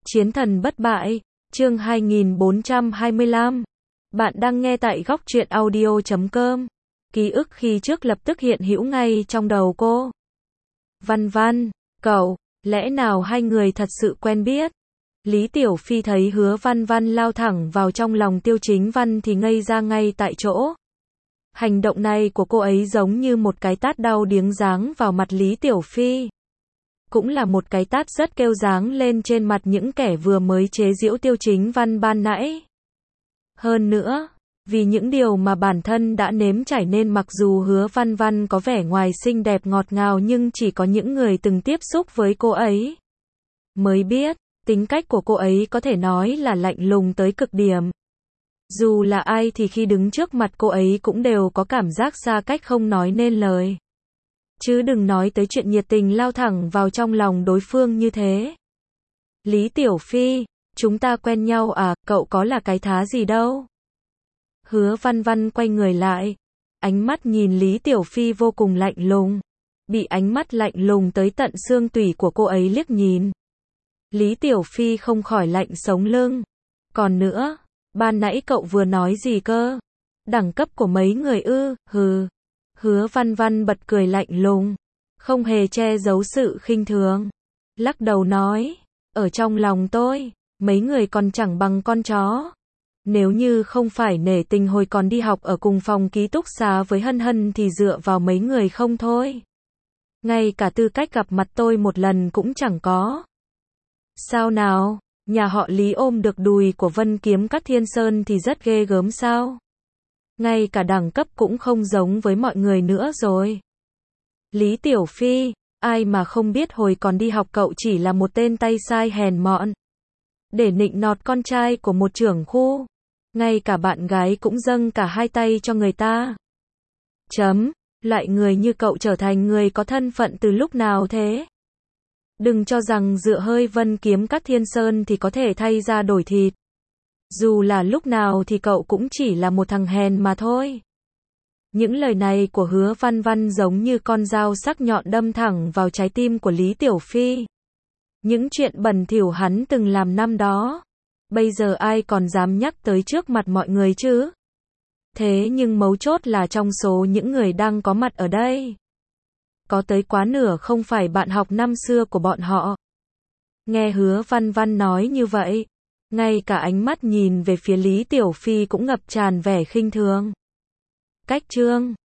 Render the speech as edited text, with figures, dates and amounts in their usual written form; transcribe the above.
Chiến thần bất bại, chương 2425. Bạn đang nghe tại góc truyện audio.com. Ký ức khi trước lập tức hiện hữu ngay trong đầu cô. Văn Văn, cậu, lẽ nào hai người thật sự quen biết? Lý Tiểu Phi thấy Hứa Văn Văn lao thẳng vào trong lòng Tiêu Chính Văn thì ngây ra ngay tại chỗ. Hành động này của cô ấy giống như một cái tát đau điếng giáng vào mặt Lý Tiểu Phi. Cũng là một cái tát rất kêu giáng lên trên mặt những kẻ vừa mới chế giễu Tiêu Chính Văn ban nãy. Hơn nữa, vì những điều mà bản thân đã nếm trải nên mặc dù Hứa Văn Văn có vẻ ngoài xinh đẹp ngọt ngào nhưng chỉ có những người từng tiếp xúc với cô ấy mới biết, tính cách của cô ấy có thể nói là lạnh lùng tới cực điểm. Dù là ai thì khi đứng trước mặt cô ấy cũng đều có cảm giác xa cách không nói nên lời. Chứ đừng nói tới chuyện nhiệt tình lao thẳng vào trong lòng đối phương như thế. Lý Tiểu Phi, chúng ta quen nhau à, cậu có là cái thá gì đâu. Hứa Văn Văn quay người lại. Ánh mắt nhìn Lý Tiểu Phi vô cùng lạnh lùng. Bị ánh mắt lạnh lùng tới tận xương tủy của cô ấy liếc nhìn. Lý Tiểu Phi không khỏi lạnh sống lưng. Còn nữa, ban nãy cậu vừa nói gì cơ? Đẳng cấp của mấy người ư, hừ. Hứa Văn Văn bật cười lạnh lùng, không hề che giấu sự khinh thường. Lắc đầu nói, ở trong lòng tôi, mấy người còn chẳng bằng con chó. Nếu như không phải nể tình hồi còn đi học ở cùng phòng ký túc xá với Hân Hân thì dựa vào mấy người không thôi. Ngay cả tư cách gặp mặt tôi một lần cũng chẳng có. Sao nào, nhà họ Lý ôm được đùi của Vân Kiếm Các Thiên Sơn thì rất ghê gớm sao? Ngay cả đẳng cấp cũng không giống với mọi người nữa rồi. Lý Tiểu Phi, ai mà không biết hồi còn đi học cậu chỉ là một tên tay sai hèn mọn. Để nịnh nọt con trai của một trưởng khu. Ngay cả bạn gái cũng dâng cả hai tay cho người ta. Loại người như cậu trở thành người có thân phận từ lúc nào thế? Đừng cho rằng dựa hơi Vân Kiếm Các Thiên Sơn thì có thể thay ra đổi thịt. Dù là lúc nào thì cậu cũng chỉ là một thằng hèn mà thôi. Những lời này của Hứa Văn Văn giống như con dao sắc nhọn đâm thẳng vào trái tim của Lý Tiểu Phi. Những chuyện bẩn thỉu hắn từng làm năm đó, bây giờ ai còn dám nhắc tới trước mặt mọi người chứ? Thế nhưng mấu chốt là trong số những người đang có mặt ở đây, có tới quá nửa không phải bạn học năm xưa của bọn họ. Nghe Hứa Văn Văn nói như vậy, ngay cả ánh mắt nhìn về phía Lý Tiểu Phi cũng ngập tràn vẻ khinh thường. Cách chương